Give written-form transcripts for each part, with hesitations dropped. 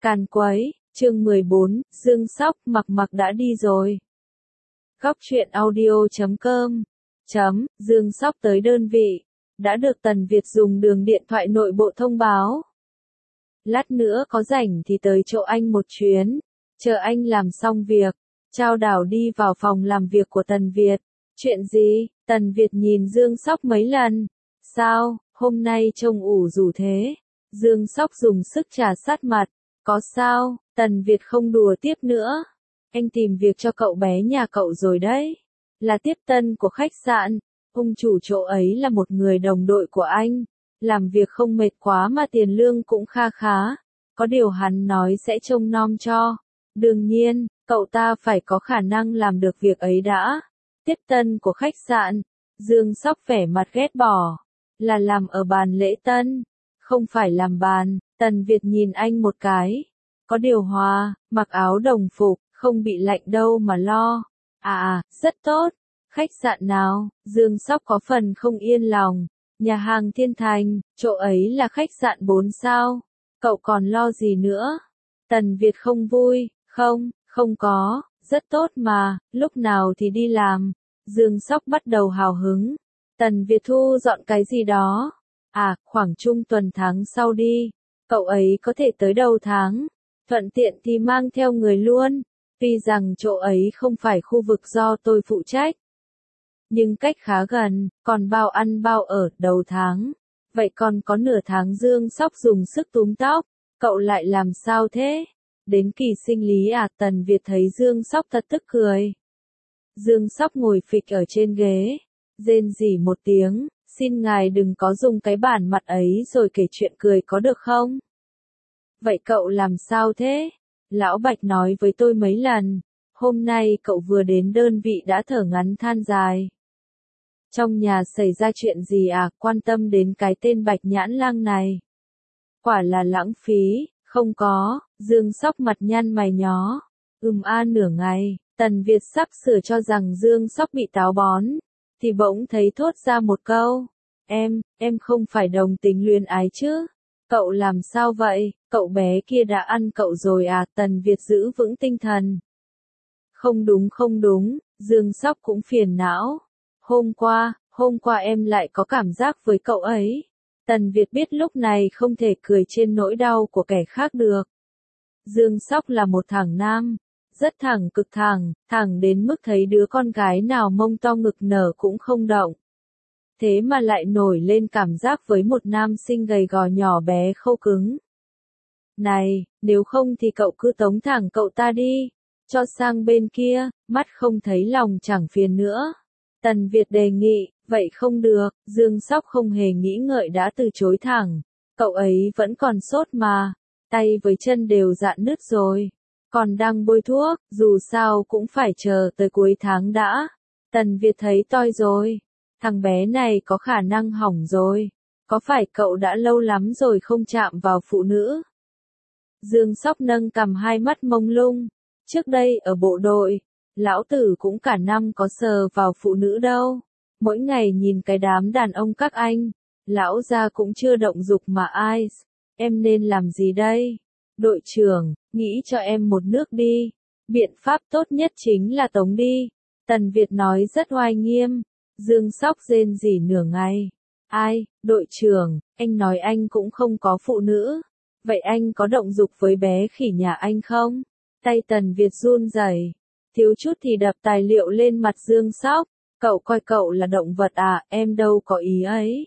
Càn quấy, chương 14, Dương Sóc, Mặc Mặc đã đi rồi. Góc truyện audio.com Dương Sóc tới đơn vị, đã được Tần Việt dùng đường điện thoại nội bộ thông báo. Lát nữa có rảnh thì tới chỗ anh một chuyến, chờ anh làm xong việc, trao đảo đi vào phòng làm việc của Tần Việt. Chuyện gì? Tần Việt nhìn Dương Sóc mấy lần. Sao, hôm nay trông ủ rũ thế? Dương Sóc dùng sức trà sát mặt. Có sao? Tần Việt không đùa tiếp nữa. Anh tìm việc cho cậu bé nhà cậu rồi đấy. Là tiếp tân của khách sạn. Ông chủ chỗ ấy là một người đồng đội của anh. Làm việc không mệt quá mà tiền lương cũng kha khá. Có điều hắn nói sẽ trông nom cho. Đương nhiên, cậu ta phải có khả năng làm được việc ấy đã. Tiếp tân của khách sạn. Dương Sóc vẻ mặt ghét bỏ. Là làm ở bàn lễ tân. Không phải làm bàn. Tần Việt nhìn anh một cái. Có điều hòa, mặc áo đồng phục, không bị lạnh đâu mà lo. Rất tốt. Khách sạn nào? Dương Sóc có phần không yên lòng. Nhà hàng Thiên Thành, chỗ ấy là khách sạn 4 sao. Cậu còn lo gì nữa? Tần Việt không vui. Không có, rất tốt mà, lúc nào thì đi làm. Dương Sóc bắt đầu hào hứng. Tần Việt thu dọn cái gì đó. Khoảng trung tuần tháng sau đi. Cậu ấy có thể tới đầu tháng. Thuận tiện thì mang theo người luôn. Tuy rằng chỗ ấy không phải khu vực do tôi phụ trách. Nhưng cách khá gần, còn bao ăn bao ở đầu tháng. Vậy còn có nửa tháng. Dương Sóc dùng sức túm tóc. Cậu lại làm sao thế? Đến kỳ sinh lý Tần Việt thấy Dương Sóc thật tức cười. Dương Sóc ngồi phịch ở trên ghế. Rên rỉ một tiếng. Xin ngài đừng có dùng cái bản mặt ấy rồi kể chuyện cười có được không? Vậy cậu làm sao thế? Lão Bạch nói với tôi mấy lần. Hôm nay cậu vừa đến đơn vị đã thở ngắn than dài. Trong nhà xảy ra chuyện gì quan tâm đến cái tên Bạch Nhãn Lang này. Quả là lãng phí, không có. Dương Sóc mặt nhăn mày nhó. Nửa ngày, Tần Việt sắp sửa cho rằng Dương Sóc bị táo bón. Thì bỗng thấy thốt ra một câu. Em không phải đồng tính luyến ái chứ? Cậu làm sao vậy? Cậu bé kia đã ăn cậu rồi Tần Việt giữ vững tinh thần. Không đúng, Dương Sóc cũng phiền não. Hôm qua em lại có cảm giác với cậu ấy. Tần Việt biết lúc này không thể cười trên nỗi đau của kẻ khác được. Dương Sóc là một thằng nam. Rất thẳng, cực thẳng, thẳng đến mức thấy đứa con gái nào mông to ngực nở cũng không động. Thế mà lại nổi lên cảm giác với một nam sinh gầy gò nhỏ bé khô cứng. Này, nếu không thì cậu cứ tống thẳng cậu ta đi. Cho sang bên kia, mắt không thấy lòng chẳng phiền nữa. Tần Việt đề nghị, vậy không được. Dương Sóc không hề nghĩ ngợi đã từ chối thẳng. Cậu ấy vẫn còn sốt mà. Tay với chân đều rạn nứt rồi. Còn đang bôi thuốc, dù sao cũng phải chờ tới cuối tháng đã. Tần Việt thấy toi rồi. Thằng bé này có khả năng hỏng rồi. Có phải cậu đã lâu lắm rồi không chạm vào phụ nữ? Dương Sóc nâng cằm, hai mắt mông lung. Trước đây ở bộ đội, lão tử cũng cả năm có sờ vào phụ nữ đâu. Mỗi ngày nhìn cái đám đàn ông các anh, lão gia cũng chưa động dục mà ai. Em nên làm gì đây? Đội trưởng, nghĩ cho em một nước đi. Biện pháp tốt nhất chính là tống đi. Tần Việt nói rất oai nghiêm. Dương Sóc rên rỉ nửa ngày. Đội trưởng, anh nói anh cũng không có phụ nữ. Vậy anh có động dục với bé khỉ nhà anh không? Tay Tần Việt run rẩy, thiếu chút thì đập tài liệu lên mặt Dương Sóc. Cậu coi cậu là động vật em đâu có ý ấy.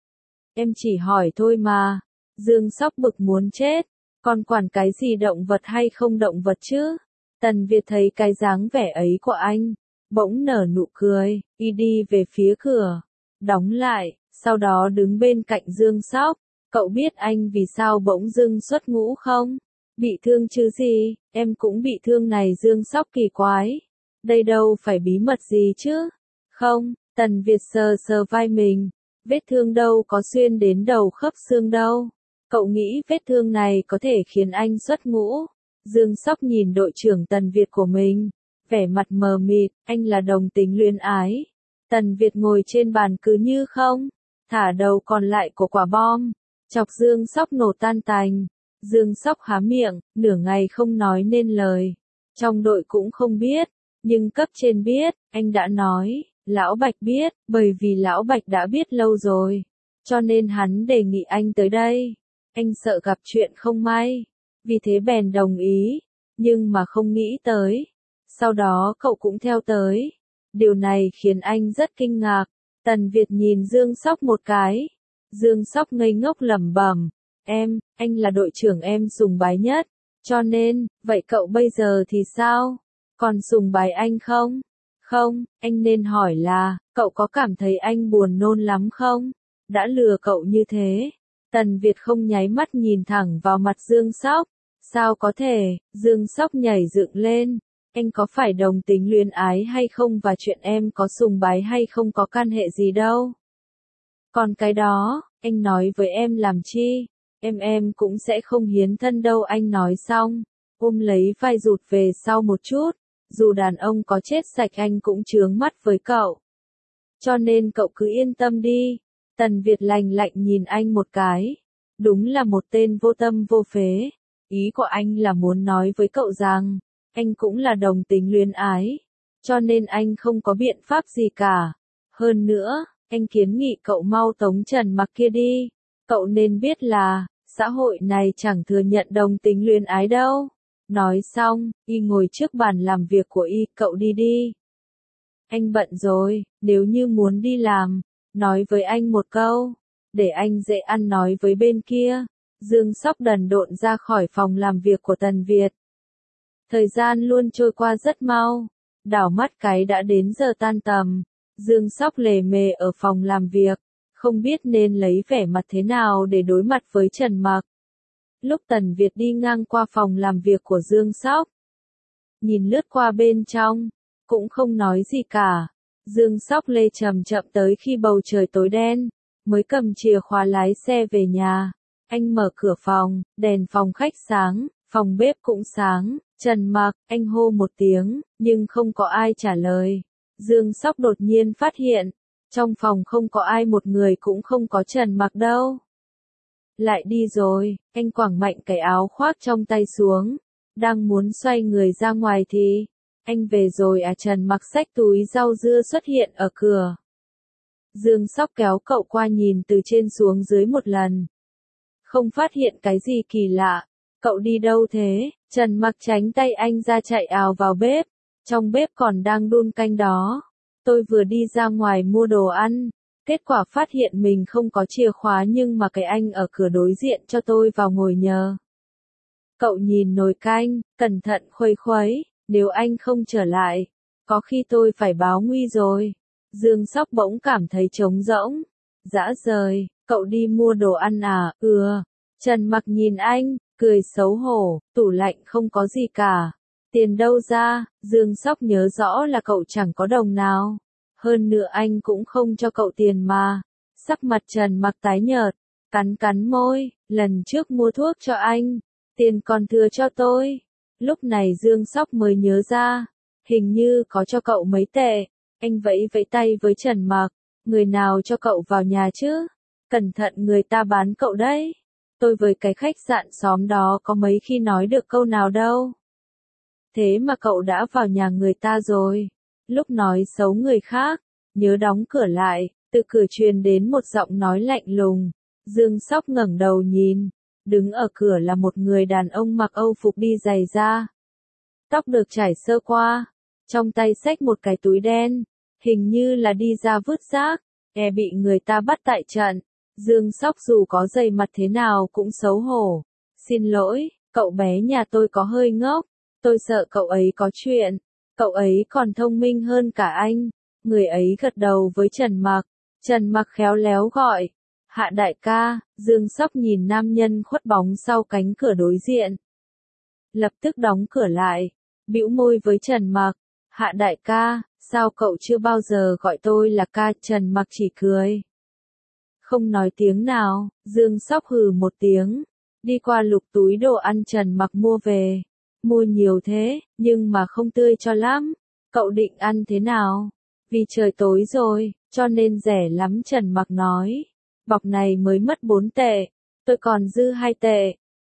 Em chỉ hỏi thôi mà. Dương Sóc bực muốn chết. Còn quản cái gì động vật hay không động vật chứ? Tần Việt thấy cái dáng vẻ ấy của anh, bỗng nở nụ cười, đi về phía cửa, đóng lại, sau đó đứng bên cạnh Dương Sóc. Cậu biết anh vì sao bỗng dưng xuất ngũ không? Bị thương chứ gì? Em cũng bị thương này. Dương Sóc kỳ quái. Đây đâu phải bí mật gì chứ? Không, Tần Việt sờ sờ vai mình. Vết thương đâu có xuyên đến đầu khớp xương đâu. Cậu nghĩ vết thương này có thể khiến anh xuất ngũ? Dương Sóc nhìn đội trưởng Tần Việt của mình. Vẻ mặt mờ mịt, anh là đồng tính luyến ái. Tần Việt ngồi trên bàn cứ như không. Thả đầu còn lại của quả bom. Chọc Dương Sóc nổ tan tành. Dương Sóc há miệng, nửa ngày không nói nên lời. Trong đội cũng không biết, nhưng cấp trên biết, anh đã nói, Lão Bạch biết, bởi vì Lão Bạch đã biết lâu rồi. Cho nên hắn đề nghị anh tới đây. Anh sợ gặp chuyện không may, vì thế bèn đồng ý, nhưng mà không nghĩ tới. Sau đó cậu cũng theo tới. Điều này khiến anh rất kinh ngạc. Tần Việt nhìn Dương Sóc một cái. Dương Sóc ngây ngốc lẩm bẩm, anh là đội trưởng em sùng bái nhất. Cho nên, vậy cậu bây giờ thì sao? Còn sùng bái anh không? Không, anh nên hỏi là, cậu có cảm thấy anh buồn nôn lắm không? Đã lừa cậu như thế. Tần Việt không nháy mắt nhìn thẳng vào mặt Dương Sóc. Sao có thể? Dương Sóc nhảy dựng lên. Anh có phải đồng tính luyến ái hay không và chuyện em có sùng bái hay không có can hệ gì đâu. Còn cái đó, anh nói với em làm chi? Em cũng sẽ không hiến thân đâu. Anh nói xong, ôm lấy vai rụt về sau một chút. Dù đàn ông có chết sạch anh cũng chướng mắt với cậu. Cho nên cậu cứ yên tâm đi. Tần Việt lạnh lạnh nhìn anh một cái. Đúng là một tên vô tâm vô phế. Ý của anh là muốn nói với cậu rằng, anh cũng là đồng tính luyến ái. Cho nên anh không có biện pháp gì cả. Hơn nữa, anh kiến nghị cậu mau tống Trần Mặc kia đi. Cậu nên biết là, xã hội này chẳng thừa nhận đồng tính luyến ái đâu. Nói xong, y ngồi trước bàn làm việc của y, cậu đi đi. Anh bận rồi, nếu như muốn đi làm, nói với anh một câu, để anh dễ ăn nói với bên kia. Dương Sóc đần độn ra khỏi phòng làm việc của Tần Việt. Thời gian luôn trôi qua rất mau, đảo mắt cái đã đến giờ tan tầm. Dương Sóc lề mề ở phòng làm việc, không biết nên lấy vẻ mặt thế nào để đối mặt với Trần Mặc. Lúc Tần Việt đi ngang qua phòng làm việc của Dương Sóc, nhìn lướt qua bên trong, cũng không nói gì cả. Dương Sóc lê chậm chậm tới khi bầu trời tối đen, mới cầm chìa khóa lái xe về nhà. Anh mở cửa phòng, đèn phòng khách sáng, phòng bếp cũng sáng. Trần Mặc, anh hô một tiếng, nhưng không có ai trả lời. Dương Sóc đột nhiên phát hiện, trong phòng không có ai, một người cũng không có Trần Mặc đâu. Lại đi rồi, anh quẳng mạnh cái áo khoác trong tay xuống, đang muốn xoay người ra ngoài thì, anh về rồi à? Trần Mặc xách túi rau dưa xuất hiện ở cửa. Dương Sóc kéo cậu qua nhìn từ trên xuống dưới một lần. Không phát hiện cái gì kỳ lạ. Cậu đi đâu thế? Trần Mặc tránh tay anh ra chạy ào vào bếp. Trong bếp còn đang đun canh đó. Tôi vừa đi ra ngoài mua đồ ăn. Kết quả phát hiện mình không có chìa khóa nhưng mà cái anh ở cửa đối diện cho tôi vào ngồi nhờ. Cậu nhìn nồi canh, cẩn thận khuấy khuấy. Nếu anh không trở lại, có khi tôi phải báo nguy rồi. Dương Sóc bỗng cảm thấy trống rỗng. Dã rời, cậu đi mua đồ ăn à? Trần Mặc nhìn anh, cười xấu hổ, tủ lạnh không có gì cả. Tiền đâu ra? Dương Sóc nhớ rõ là cậu chẳng có đồng nào. Hơn nữa anh cũng không cho cậu tiền mà. Sắc mặt Trần Mặc tái nhợt, cắn môi, lần trước mua thuốc cho anh, tiền còn thừa cho tôi. Lúc này Dương Sóc mới nhớ ra, hình như có cho cậu mấy tệ. Anh vẫy vẫy tay với Trần Mặc, người nào cho cậu vào nhà chứ? Cẩn thận người ta bán cậu đấy. Tôi với cái khách sạn xóm đó có mấy khi nói được câu nào đâu. Thế mà cậu đã vào nhà người ta rồi. Lúc nói xấu người khác, nhớ đóng cửa lại, từ cửa truyền đến một giọng nói lạnh lùng. Dương Sóc ngẩng đầu nhìn, đứng ở cửa là một người đàn ông mặc Âu phục đi giày da. Tóc được chải sơ qua, trong tay xách một cái túi đen, hình như là đi ra vứt rác, bị người ta bắt tại trận. Dương Sóc dù có dày mặt thế nào cũng xấu hổ. Xin lỗi, cậu bé nhà tôi có hơi ngốc, tôi sợ cậu ấy có chuyện. Cậu ấy còn thông minh hơn cả anh. Người ấy gật đầu với Trần Mặc. Trần Mặc khéo léo gọi, Hạ đại ca. Dương Sóc nhìn nam nhân khuất bóng sau cánh cửa đối diện, lập tức đóng cửa lại, bĩu môi với Trần Mặc. Hạ đại ca, sao cậu chưa bao giờ gọi tôi là ca? Trần Mặc chỉ cười, không nói tiếng nào. Dương Sóc hừ một tiếng, đi qua lục túi đồ ăn Trần Mặc mua về. Mua nhiều thế, nhưng mà không tươi cho lắm. Cậu định ăn thế nào? Vì trời tối rồi, cho nên rẻ lắm. Trần Mặc nói. Bọc này mới mất 4 tệ, tôi còn dư 2 tệ.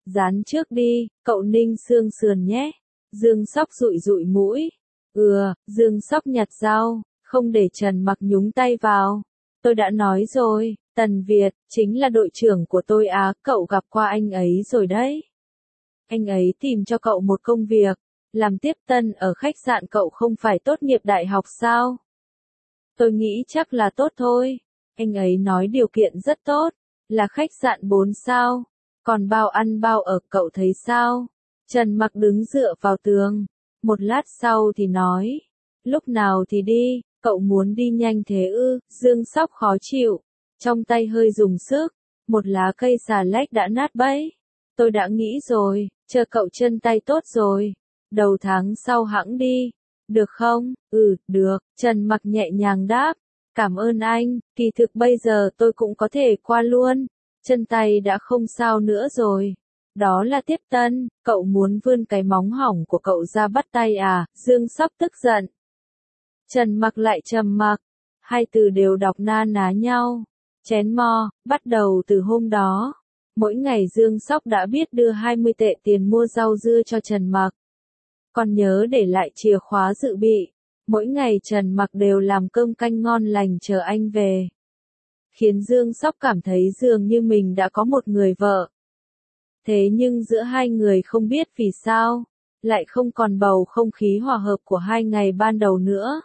Dán trước đi, cậu ninh xương sườn nhé. Dương Sóc dụi dụi mũi. Dương Sóc nhặt rau, không để Trần Mặc nhúng tay vào. Tôi đã nói rồi, Tần Việt, chính là đội trưởng của tôi á, cậu gặp qua anh ấy rồi đấy. Anh ấy tìm cho cậu một công việc, làm tiếp tân ở khách sạn, cậu không phải tốt nghiệp đại học sao? Tôi nghĩ chắc là tốt thôi. Anh ấy nói điều kiện rất tốt, là khách sạn 4 sao, còn bao ăn bao ở, cậu thấy sao? Trần Mặc đứng dựa vào tường, một lát sau thì nói, lúc nào thì đi, cậu muốn đi nhanh thế ư? Dương Sóc khó chịu, trong tay hơi dùng sức, một lá cây xà lách đã nát bấy. Tôi đã nghĩ rồi, chờ cậu chân tay tốt rồi, đầu tháng sau hẵng đi, được không? Được, Trần Mặc nhẹ nhàng đáp, cảm ơn anh, kỳ thực bây giờ tôi cũng có thể qua luôn, chân tay đã không sao nữa rồi. Đó là tiếp tân, cậu muốn vươn cái móng hỏng của cậu ra bắt tay à? Dương Sóc tức giận. Trần Mặc lại trầm mặc, hai từ đều đọc na ná nhau. Chén mò, bắt đầu từ hôm đó. Mỗi ngày Dương Sóc đã biết đưa 20 tệ tiền mua rau dưa cho Trần Mặc. Còn nhớ để lại chìa khóa dự bị. Mỗi ngày Trần Mặc đều làm cơm canh ngon lành chờ anh về. Khiến Dương Sóc cảm thấy dường như mình đã có một người vợ. Thế nhưng giữa hai người không biết vì sao, lại không còn bầu không khí hòa hợp của hai ngày ban đầu nữa.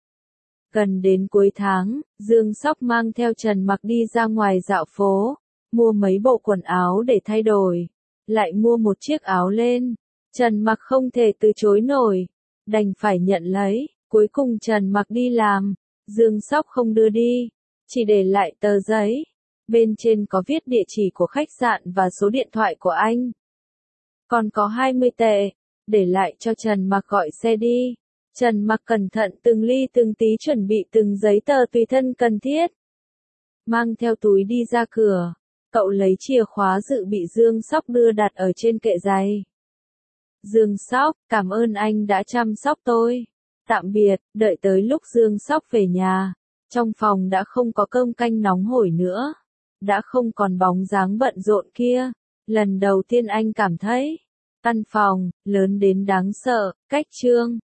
Gần đến cuối tháng, Dương Sóc mang theo Trần Mặc đi ra ngoài dạo phố, mua mấy bộ quần áo để thay đổi, lại mua một chiếc áo lên. Trần Mặc không thể từ chối nổi, đành phải nhận lấy. Cuối cùng Trần Mặc đi làm, Dương Sóc không đưa đi, chỉ để lại tờ giấy. Bên trên có viết địa chỉ của khách sạn và số điện thoại của anh. Còn có 20 tệ, để lại cho Trần Mặc gọi xe đi. Trần Mặc cẩn thận từng ly từng tí chuẩn bị từng giấy tờ tùy thân cần thiết. Mang theo túi đi ra cửa, cậu lấy chìa khóa dự bị Dương Sóc đưa đặt ở trên kệ giày. Dương Sóc, cảm ơn anh đã chăm sóc tôi. Tạm biệt, đợi tới lúc Dương Sóc về nhà. Trong phòng đã không có cơm canh nóng hổi nữa. Đã không còn bóng dáng bận rộn kia. Lần đầu tiên anh cảm thấy, căn phòng, lớn đến đáng sợ, cách trương.